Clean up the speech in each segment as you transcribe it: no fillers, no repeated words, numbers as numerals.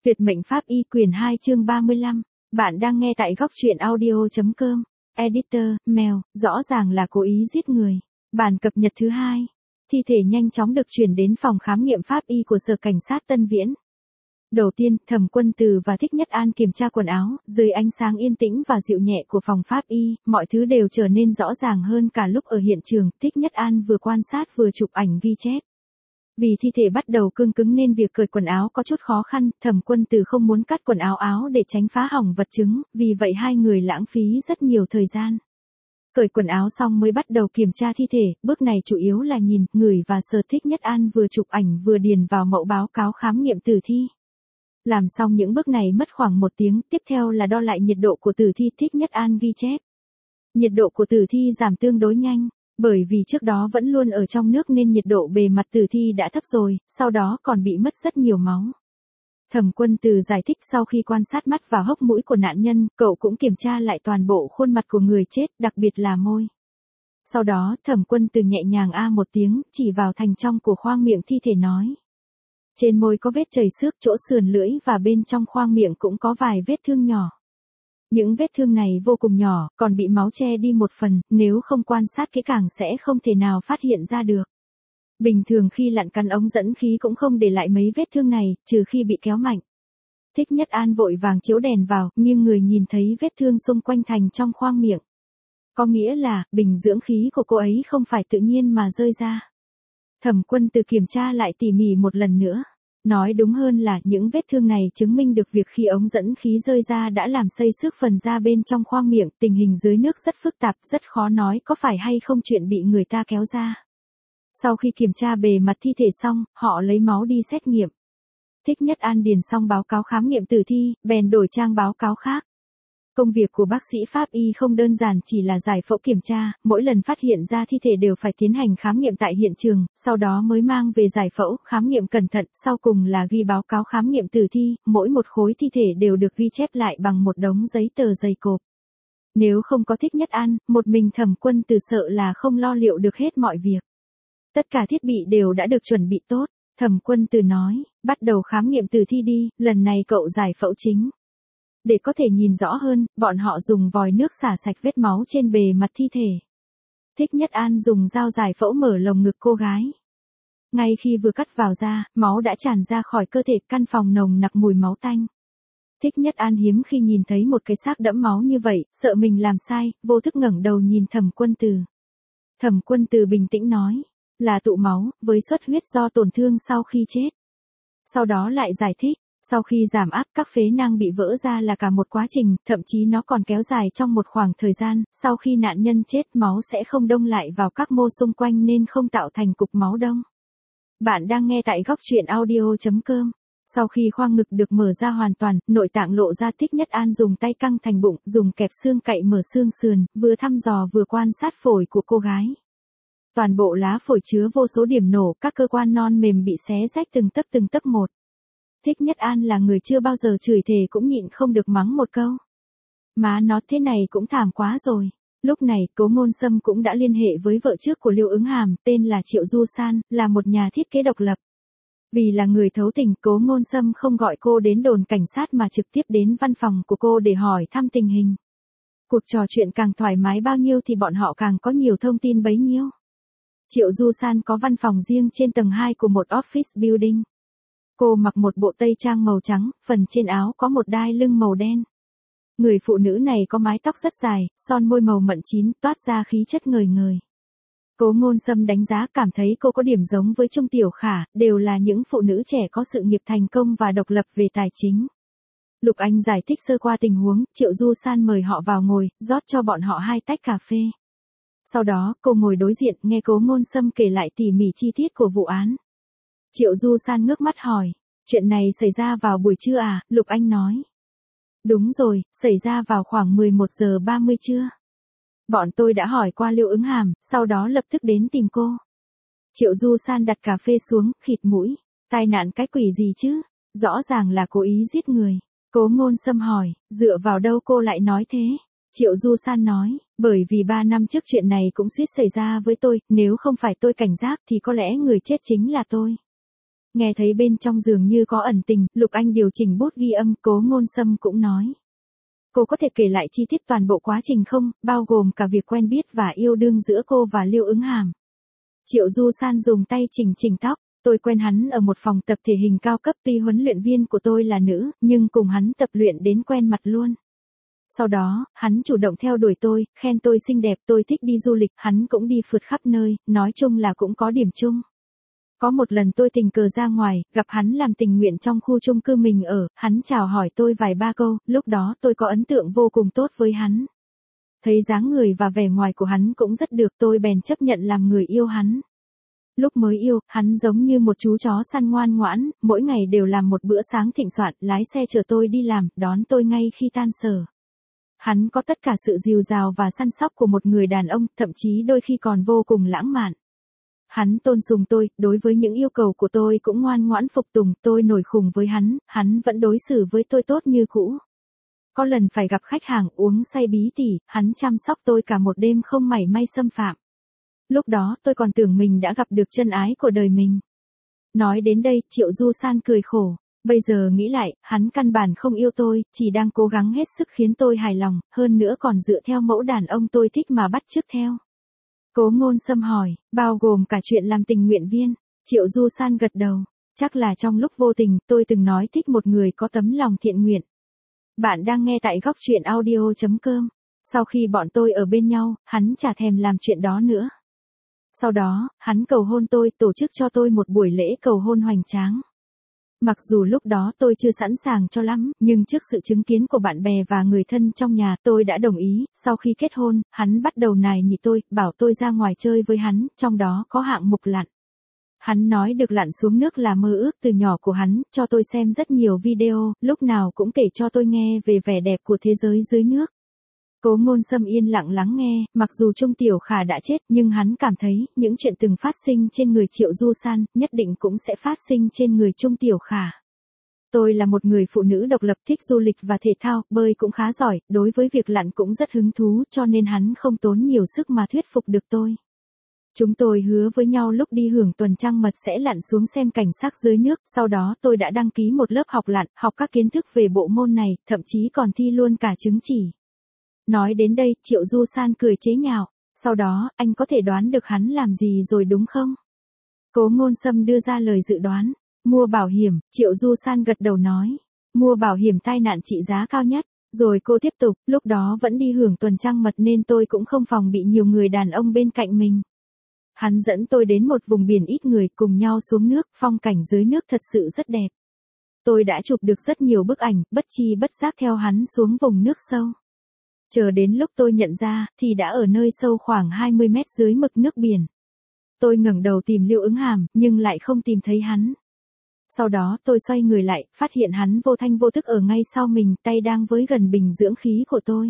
Tuyệt mệnh pháp y quyển 2 chương 35. Bạn đang nghe tại góc truyện audio.com. Editor, mèo, rõ ràng là cố ý giết người. Bản cập nhật thứ 2. Thi thể nhanh chóng được chuyển đến phòng khám nghiệm pháp y của Sở Cảnh sát Tân Viễn. Đầu tiên, Thẩm Quân Từ và Thích Nhất An kiểm tra quần áo, dưới ánh sáng yên tĩnh và dịu nhẹ của phòng pháp y, mọi thứ đều trở nên rõ ràng hơn cả lúc ở hiện trường. Thích Nhất An vừa quan sát vừa chụp ảnh ghi chép. Vì thi thể bắt đầu cương cứng nên việc cởi quần áo có chút khó khăn, Thẩm Quân Từ không muốn cắt quần áo để tránh phá hỏng vật chứng, vì vậy hai người lãng phí rất nhiều thời gian. Cởi quần áo xong mới bắt đầu kiểm tra thi thể, bước này chủ yếu là nhìn, ngửi và sờ. Thích Nhất An vừa chụp ảnh vừa điền vào mẫu báo cáo khám nghiệm tử thi. Làm xong những bước này mất khoảng 1 tiếng, tiếp theo là đo lại nhiệt độ của tử thi. Thích Nhất An ghi chép. Nhiệt độ của tử thi giảm tương đối nhanh. Bởi vì trước đó vẫn luôn ở trong nước nên nhiệt độ bề mặt tử thi đã thấp rồi, sau đó còn bị mất rất nhiều máu. Thẩm Quân Từ giải thích sau khi quan sát mắt và hốc mũi của nạn nhân, cậu cũng kiểm tra lại toàn bộ khuôn mặt của người chết, đặc biệt là môi. Sau đó, Thẩm Quân Từ nhẹ nhàng một tiếng, chỉ vào thành trong của khoang miệng thi thể nói. Trên môi có vết chảy xước, chỗ sườn lưỡi và bên trong khoang miệng cũng có vài vết thương nhỏ. Những vết thương này vô cùng nhỏ, còn bị máu che đi một phần, nếu không quan sát kỹ càng sẽ không thể nào phát hiện ra được. Bình thường khi lặn cắn ống dẫn khí cũng không để lại mấy vết thương này, trừ khi bị kéo mạnh. Thích Nhất An vội vàng chiếu đèn vào, nhưng người nhìn thấy vết thương xung quanh thành trong khoang miệng. Có nghĩa là, bình dưỡng khí của cô ấy không phải tự nhiên mà rơi ra. Thẩm Quân Từ kiểm tra lại tỉ mỉ một lần nữa. Nói đúng hơn là những vết thương này chứng minh được việc khi ống dẫn khí rơi ra đã làm xây xước phần da bên trong khoang miệng. Tình hình dưới nước rất phức tạp, rất khó nói có phải hay không chuyện bị người ta kéo ra. Sau khi kiểm tra bề mặt thi thể xong, họ lấy máu đi xét nghiệm. Thích Nhất An điền xong báo cáo khám nghiệm tử thi, bèn đổi trang báo cáo khác. Công việc của bác sĩ pháp y không đơn giản chỉ là giải phẫu kiểm tra, mỗi lần phát hiện ra thi thể đều phải tiến hành khám nghiệm tại hiện trường, sau đó mới mang về giải phẫu, khám nghiệm cẩn thận, sau cùng là ghi báo cáo khám nghiệm tử thi, mỗi một khối thi thể đều được ghi chép lại bằng một đống giấy tờ dày cộp. Nếu không có Thích Nhất An, một mình Thẩm Quân Từ sợ là không lo liệu được hết mọi việc. Tất cả thiết bị đều đã được chuẩn bị tốt, Thẩm Quân Từ nói, bắt đầu khám nghiệm tử thi đi, lần này cậu giải phẫu chính. Để có thể nhìn rõ hơn, bọn họ dùng vòi nước xả sạch vết máu trên bề mặt thi thể. Thích Nhất An dùng dao giải phẫu mở lồng ngực cô gái. Ngay khi vừa cắt vào da, máu đã tràn ra khỏi cơ thể, căn phòng nồng nặc mùi máu tanh. Thích Nhất An hiếm khi nhìn thấy một cái xác đẫm máu như vậy, sợ mình làm sai, vô thức ngẩng đầu nhìn Thẩm Quân Từ. Thẩm Quân Từ bình tĩnh nói, là tụ máu, với xuất huyết do tổn thương sau khi chết. Sau đó lại giải thích. Sau khi giảm áp các phế nang bị vỡ ra là cả một quá trình, thậm chí nó còn kéo dài trong một khoảng thời gian, sau khi nạn nhân chết máu sẽ không đông lại vào các mô xung quanh nên không tạo thành cục máu đông. Bạn đang nghe tại góc truyện audio.com. Sau khi khoang ngực được mở ra hoàn toàn, nội tạng lộ ra. Thích Nhất An dùng tay căng thành bụng, dùng kẹp xương cậy mở xương sườn, vừa thăm dò vừa quan sát phổi của cô gái. Toàn bộ lá phổi chứa vô số điểm nổ, các cơ quan non mềm bị xé rách từng tấc một. Thích Nhất An là người chưa bao giờ chửi thề cũng nhịn không được mắng một câu. Má nó, thế này cũng thảm quá rồi. Lúc này, Cố Ngôn Sâm cũng đã liên hệ với vợ trước của Liêu Ứng Hàm, tên là Triệu Du San, là một nhà thiết kế độc lập. Vì là người thấu tình, Cố Ngôn Sâm không gọi cô đến đồn cảnh sát mà trực tiếp đến văn phòng của cô để hỏi thăm tình hình. Cuộc trò chuyện càng thoải mái bao nhiêu thì bọn họ càng có nhiều thông tin bấy nhiêu. Triệu Du San có văn phòng riêng trên tầng 2 của một office building. Cô mặc một bộ tây trang màu trắng, phần trên áo có một đai lưng màu đen. Người phụ nữ này có mái tóc rất dài, son môi màu mận chín, toát ra khí chất ngời ngời. Cố Ngôn Sâm đánh giá cảm thấy cô có điểm giống với Trung Tiểu Khả, đều là những phụ nữ trẻ có sự nghiệp thành công và độc lập về tài chính. Lục Anh giải thích sơ qua tình huống, Triệu Du San mời họ vào ngồi, rót cho bọn họ 2 tách cà phê. Sau đó, cô ngồi đối diện, nghe Cố Ngôn Sâm kể lại tỉ mỉ chi tiết của vụ án. Triệu Du San ngước mắt hỏi, chuyện này xảy ra vào buổi trưa à? Lục Anh nói. Đúng rồi, xảy ra vào khoảng 11 giờ 30 trưa. Bọn tôi đã hỏi qua Liêu Ứng Hàm, sau đó lập tức đến tìm cô. Triệu Du San đặt cà phê xuống, khịt mũi. Tai nạn cái quỷ gì chứ? Rõ ràng là cố ý giết người. Cố Ngôn Sâm hỏi, dựa vào đâu cô lại nói thế? Triệu Du San nói, bởi vì 3 năm trước chuyện này cũng suýt xảy ra với tôi, nếu không phải tôi cảnh giác thì có lẽ người chết chính là tôi. Nghe thấy bên trong giường như có ẩn tình, Lục Anh điều chỉnh bút ghi âm, Cố Ngôn Sâm cũng nói. Cô có thể kể lại chi tiết toàn bộ quá trình không, bao gồm cả việc quen biết và yêu đương giữa cô và Liêu Ứng Hàm. Triệu Du San dùng tay chỉnh chỉnh tóc. Tôi quen hắn ở một phòng tập thể hình cao cấp, tuy huấn luyện viên của tôi là nữ, nhưng cùng hắn tập luyện đến quen mặt luôn. Sau đó, hắn chủ động theo đuổi tôi, khen tôi xinh đẹp, tôi thích đi du lịch, hắn cũng đi phượt khắp nơi, nói chung là cũng có điểm chung. Có một lần tôi tình cờ ra ngoài, gặp hắn làm tình nguyện trong khu chung cư mình ở, hắn chào hỏi tôi vài ba câu, lúc đó tôi có ấn tượng vô cùng tốt với hắn. Thấy dáng người và vẻ ngoài của hắn cũng rất được, tôi bèn chấp nhận làm người yêu hắn. Lúc mới yêu, hắn giống như một chú chó săn ngoan ngoãn, mỗi ngày đều làm một bữa sáng thịnh soạn, lái xe chở tôi đi làm, đón tôi ngay khi tan sở. Hắn có tất cả sự dìu dào và săn sóc của một người đàn ông, thậm chí đôi khi còn vô cùng lãng mạn. Hắn tôn sùng tôi, đối với những yêu cầu của tôi cũng ngoan ngoãn phục tùng, tôi nổi khùng với hắn vẫn đối xử với tôi tốt như cũ. Có lần phải gặp khách hàng uống say bí tỉ, hắn chăm sóc tôi cả một đêm không mảy may xâm phạm. Lúc đó tôi còn tưởng mình đã gặp được chân ái của đời mình. Nói đến đây, Triệu Du San cười khổ. Bây giờ nghĩ lại, hắn căn bản không yêu tôi, chỉ đang cố gắng hết sức khiến tôi hài lòng, hơn nữa còn dựa theo mẫu đàn ông tôi thích mà bắt chước theo. Cố Ngôn Sâm hỏi, bao gồm cả chuyện làm tình nguyện viên. Triệu Du San gật đầu. Chắc là trong lúc vô tình, tôi từng nói thích một người có tấm lòng thiện nguyện. Bạn đang nghe tại góc truyện audio.com. Sau khi bọn tôi ở bên nhau, hắn chả thèm làm chuyện đó nữa. Sau đó, hắn cầu hôn tôi, tổ chức cho tôi một buổi lễ cầu hôn hoành tráng. Mặc dù lúc đó tôi chưa sẵn sàng cho lắm, nhưng trước sự chứng kiến của bạn bè và người thân trong nhà, tôi đã đồng ý. Sau khi kết hôn, hắn bắt đầu nài nỉ tôi, bảo tôi ra ngoài chơi với hắn, trong đó có hạng mục lặn. Hắn nói được lặn xuống nước là mơ ước từ nhỏ của hắn, cho tôi xem rất nhiều video, lúc nào cũng kể cho tôi nghe về vẻ đẹp của thế giới dưới nước. Cố Ngôn Sâm yên lặng lắng nghe, mặc dù Trung Tiểu Khả đã chết, nhưng hắn cảm thấy, những chuyện từng phát sinh trên người Triệu Du San, nhất định cũng sẽ phát sinh trên người Trung Tiểu Khả. Tôi là một người phụ nữ độc lập, thích du lịch và thể thao, bơi cũng khá giỏi, đối với việc lặn cũng rất hứng thú, cho nên hắn không tốn nhiều sức mà thuyết phục được tôi. Chúng tôi hứa với nhau lúc đi hưởng tuần trăng mật sẽ lặn xuống xem cảnh sắc dưới nước, sau đó tôi đã đăng ký một lớp học lặn, học các kiến thức về bộ môn này, thậm chí còn thi luôn cả chứng chỉ. Nói đến đây, Triệu Du San cười chế nhạo, sau đó, anh có thể đoán được hắn làm gì rồi đúng không? Cố Ngôn Sâm đưa ra lời dự đoán, mua bảo hiểm, Triệu Du San gật đầu nói, mua bảo hiểm tai nạn trị giá cao nhất, rồi cô tiếp tục, lúc đó vẫn đi hưởng tuần trăng mật nên tôi cũng không phòng bị nhiều người đàn ông bên cạnh mình. Hắn dẫn tôi đến một vùng biển ít người cùng nhau xuống nước, phong cảnh dưới nước thật sự rất đẹp. Tôi đã chụp được rất nhiều bức ảnh, bất chi bất giác theo hắn xuống vùng nước sâu. Chờ đến lúc tôi nhận ra, thì đã ở nơi sâu khoảng 20 mét dưới mực nước biển. Tôi ngẩng đầu tìm Liêu Ứng Hàm, nhưng lại không tìm thấy hắn. Sau đó tôi xoay người lại, phát hiện hắn vô thanh vô thức ở ngay sau mình, tay đang với gần bình dưỡng khí của tôi.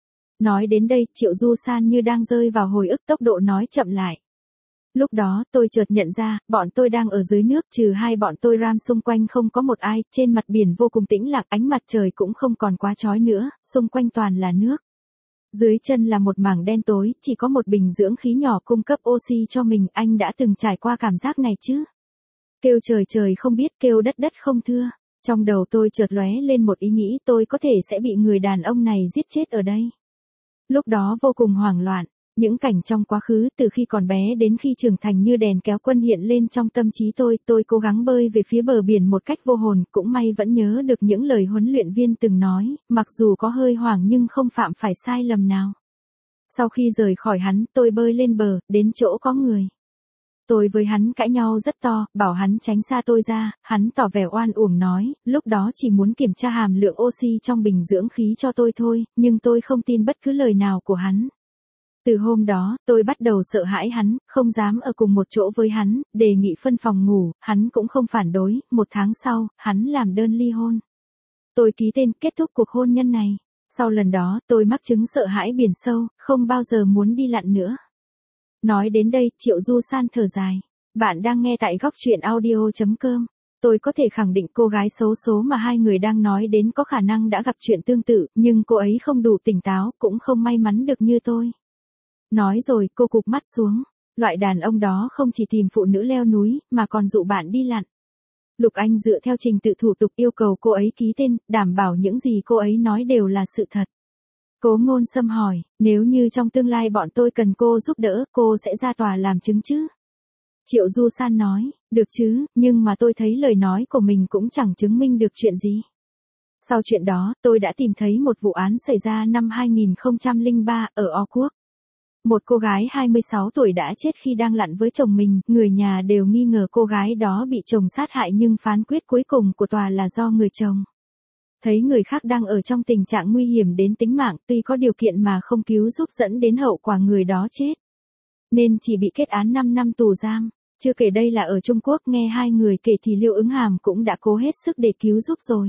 Nói đến đây, Triệu Du San như đang rơi vào hồi ức, tốc độ nói chậm lại. Lúc đó, tôi chợt nhận ra, bọn tôi đang ở dưới nước, trừ hai bọn tôi ram xung quanh không có một ai, trên mặt biển vô cùng tĩnh lặng, ánh mặt trời cũng không còn quá chói nữa, xung quanh toàn là nước. Dưới chân là một mảng đen tối, chỉ có một bình dưỡng khí nhỏ cung cấp oxy cho mình, anh đã từng trải qua cảm giác này chứ? Kêu trời trời không biết, kêu đất đất không thưa. Trong đầu tôi chợt lóe lên một ý nghĩ, tôi có thể sẽ bị người đàn ông này giết chết ở đây. Lúc đó vô cùng hoảng loạn, những cảnh trong quá khứ từ khi còn bé đến khi trưởng thành như đèn kéo quân hiện lên trong tâm trí tôi cố gắng bơi về phía bờ biển một cách vô hồn, cũng may vẫn nhớ được những lời huấn luyện viên từng nói, mặc dù có hơi hoảng nhưng không phạm phải sai lầm nào. Sau khi rời khỏi hắn, tôi bơi lên bờ, đến chỗ có người. Tôi với hắn cãi nhau rất to, bảo hắn tránh xa tôi ra, hắn tỏ vẻ oan uổng nói, lúc đó chỉ muốn kiểm tra hàm lượng oxy trong bình dưỡng khí cho tôi thôi, nhưng tôi không tin bất cứ lời nào của hắn. Từ hôm đó, tôi bắt đầu sợ hãi hắn, không dám ở cùng một chỗ với hắn, đề nghị phân phòng ngủ, hắn cũng không phản đối, 1 tháng sau, hắn làm đơn ly hôn. Tôi ký tên, kết thúc cuộc hôn nhân này. Sau lần đó, tôi mắc chứng sợ hãi biển sâu, không bao giờ muốn đi lặn nữa. Nói đến đây, Triệu Du San thở dài. Bạn đang nghe tại góc truyện audio.com. Tôi có thể khẳng định cô gái xấu số mà hai người đang nói đến có khả năng đã gặp chuyện tương tự, nhưng cô ấy không đủ tỉnh táo, cũng không may mắn được như tôi. Nói rồi, cô cụp mắt xuống. Loại đàn ông đó không chỉ tìm phụ nữ leo núi, mà còn dụ bạn đi lặn. Lục Anh dựa theo trình tự thủ tục yêu cầu cô ấy ký tên, đảm bảo những gì cô ấy nói đều là sự thật. Cố Ngôn Sâm hỏi, nếu như trong tương lai bọn tôi cần cô giúp đỡ, cô sẽ ra tòa làm chứng chứ? Triệu Du San nói, được chứ, nhưng mà tôi thấy lời nói của mình cũng chẳng chứng minh được chuyện gì. Sau chuyện đó, tôi đã tìm thấy một vụ án xảy ra năm 2003 ở O Quốc. Một cô gái 26 tuổi đã chết khi đang lặn với chồng mình, người nhà đều nghi ngờ cô gái đó bị chồng sát hại nhưng phán quyết cuối cùng của tòa là do người chồng. Thấy người khác đang ở trong tình trạng nguy hiểm đến tính mạng, tuy có điều kiện mà không cứu giúp dẫn đến hậu quả người đó chết. Nên chỉ bị kết án 5 năm tù giam. Chưa kể đây là ở Trung Quốc, nghe hai người kể thì Liêu Ứng Hàm cũng đã cố hết sức để cứu giúp rồi.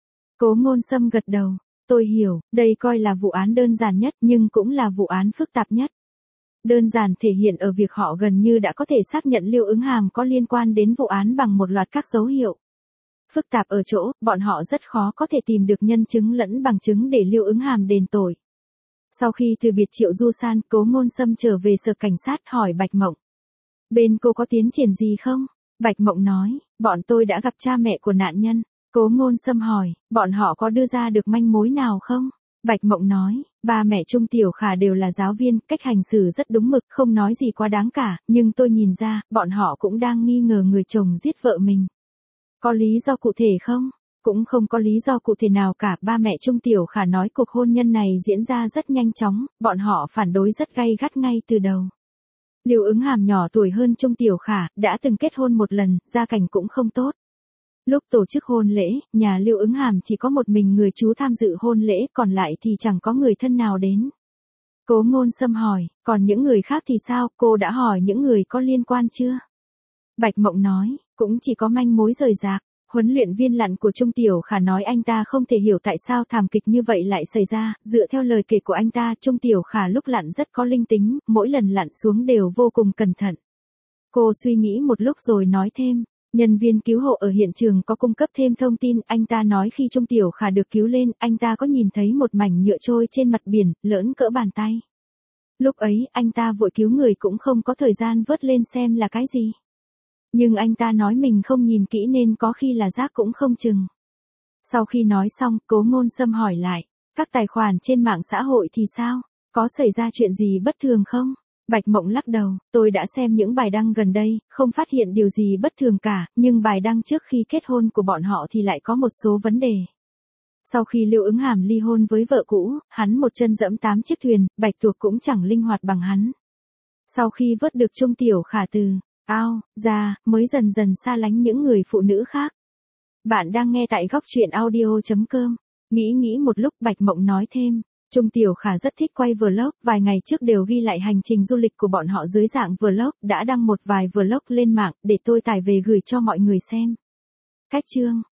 Cố Ngôn Sâm gật đầu, tôi hiểu, đây coi là vụ án đơn giản nhất nhưng cũng là vụ án phức tạp nhất. Đơn giản thể hiện ở việc họ gần như đã có thể xác nhận Liêu Ứng Hàm có liên quan đến vụ án bằng một loạt các dấu hiệu. Phức tạp ở chỗ, bọn họ rất khó có thể tìm được nhân chứng lẫn bằng chứng để Liêu Ứng Hàm đền tội. Sau khi từ biệt Triệu Du San, Cố Ngôn Sâm trở về sở cảnh sát hỏi Bạch Mộng. Bên cô có tiến triển gì không? Bạch Mộng nói, bọn tôi đã gặp cha mẹ của nạn nhân. Cố Ngôn Sâm hỏi, bọn họ có đưa ra được manh mối nào không? Bạch Mộng nói, ba mẹ Trung Tiểu Khả đều là giáo viên, cách hành xử rất đúng mực, không nói gì quá đáng cả, nhưng tôi nhìn ra, bọn họ cũng đang nghi ngờ người chồng giết vợ mình. Có lý do cụ thể không? Cũng không có lý do cụ thể nào cả, ba mẹ Trung Tiểu Khả nói cuộc hôn nhân này diễn ra rất nhanh chóng, bọn họ phản đối rất gay gắt ngay từ đầu. Liêu Ứng Hàm nhỏ tuổi hơn Trung Tiểu Khả, đã từng kết hôn một lần, gia cảnh cũng không tốt. Lúc tổ chức hôn lễ, nhà Liêu Ứng Hàm chỉ có một mình người chú tham dự hôn lễ, còn lại thì chẳng có người thân nào đến. Cố Ngôn Sâm hỏi, còn những người khác thì sao, cô đã hỏi những người có liên quan chưa? Bạch Mộng nói, cũng chỉ có manh mối rời rạc. Huấn luyện viên lặn của Trung Tiểu Khả nói anh ta không thể hiểu tại sao thảm kịch như vậy lại xảy ra, dựa theo lời kể của anh ta, Trung Tiểu Khả lúc lặn rất có linh tính, mỗi lần lặn xuống đều vô cùng cẩn thận. Cô suy nghĩ một lúc rồi nói thêm, nhân viên cứu hộ ở hiện trường có cung cấp thêm thông tin, anh ta nói khi Trung Tiểu Khả được cứu lên, anh ta có nhìn thấy một mảnh nhựa trôi trên mặt biển, lớn cỡ bàn tay. Lúc ấy, anh ta vội cứu người cũng không có thời gian vớt lên xem là cái gì. Nhưng anh ta nói mình không nhìn kỹ nên có khi là rác cũng không chừng. Sau khi nói xong, Cố Ngôn Sâm hỏi lại, các tài khoản trên mạng xã hội thì sao? Có xảy ra chuyện gì bất thường không? Bạch Mộng lắc đầu, tôi đã xem những bài đăng gần đây, không phát hiện điều gì bất thường cả, nhưng bài đăng trước khi kết hôn của bọn họ thì lại có một số vấn đề. Sau khi Liêu Ứng Hàm ly hôn với vợ cũ, hắn một chân dẫm 8 chiếc thuyền, Bạch Tuộc cũng chẳng linh hoạt bằng hắn. Sau khi vớt được Trung Tiểu Khả từ ao ra, mới dần dần xa lánh những người phụ nữ khác. Bạn đang nghe tại góc truyện audio.com. Nghĩ một lúc, Bạch Mộng nói thêm, Trung Tiểu Khả rất thích quay vlog, vài ngày trước đều ghi lại hành trình du lịch của bọn họ dưới dạng vlog, đã đăng một vài vlog lên mạng, để tôi tải về gửi cho mọi người xem. Cách chương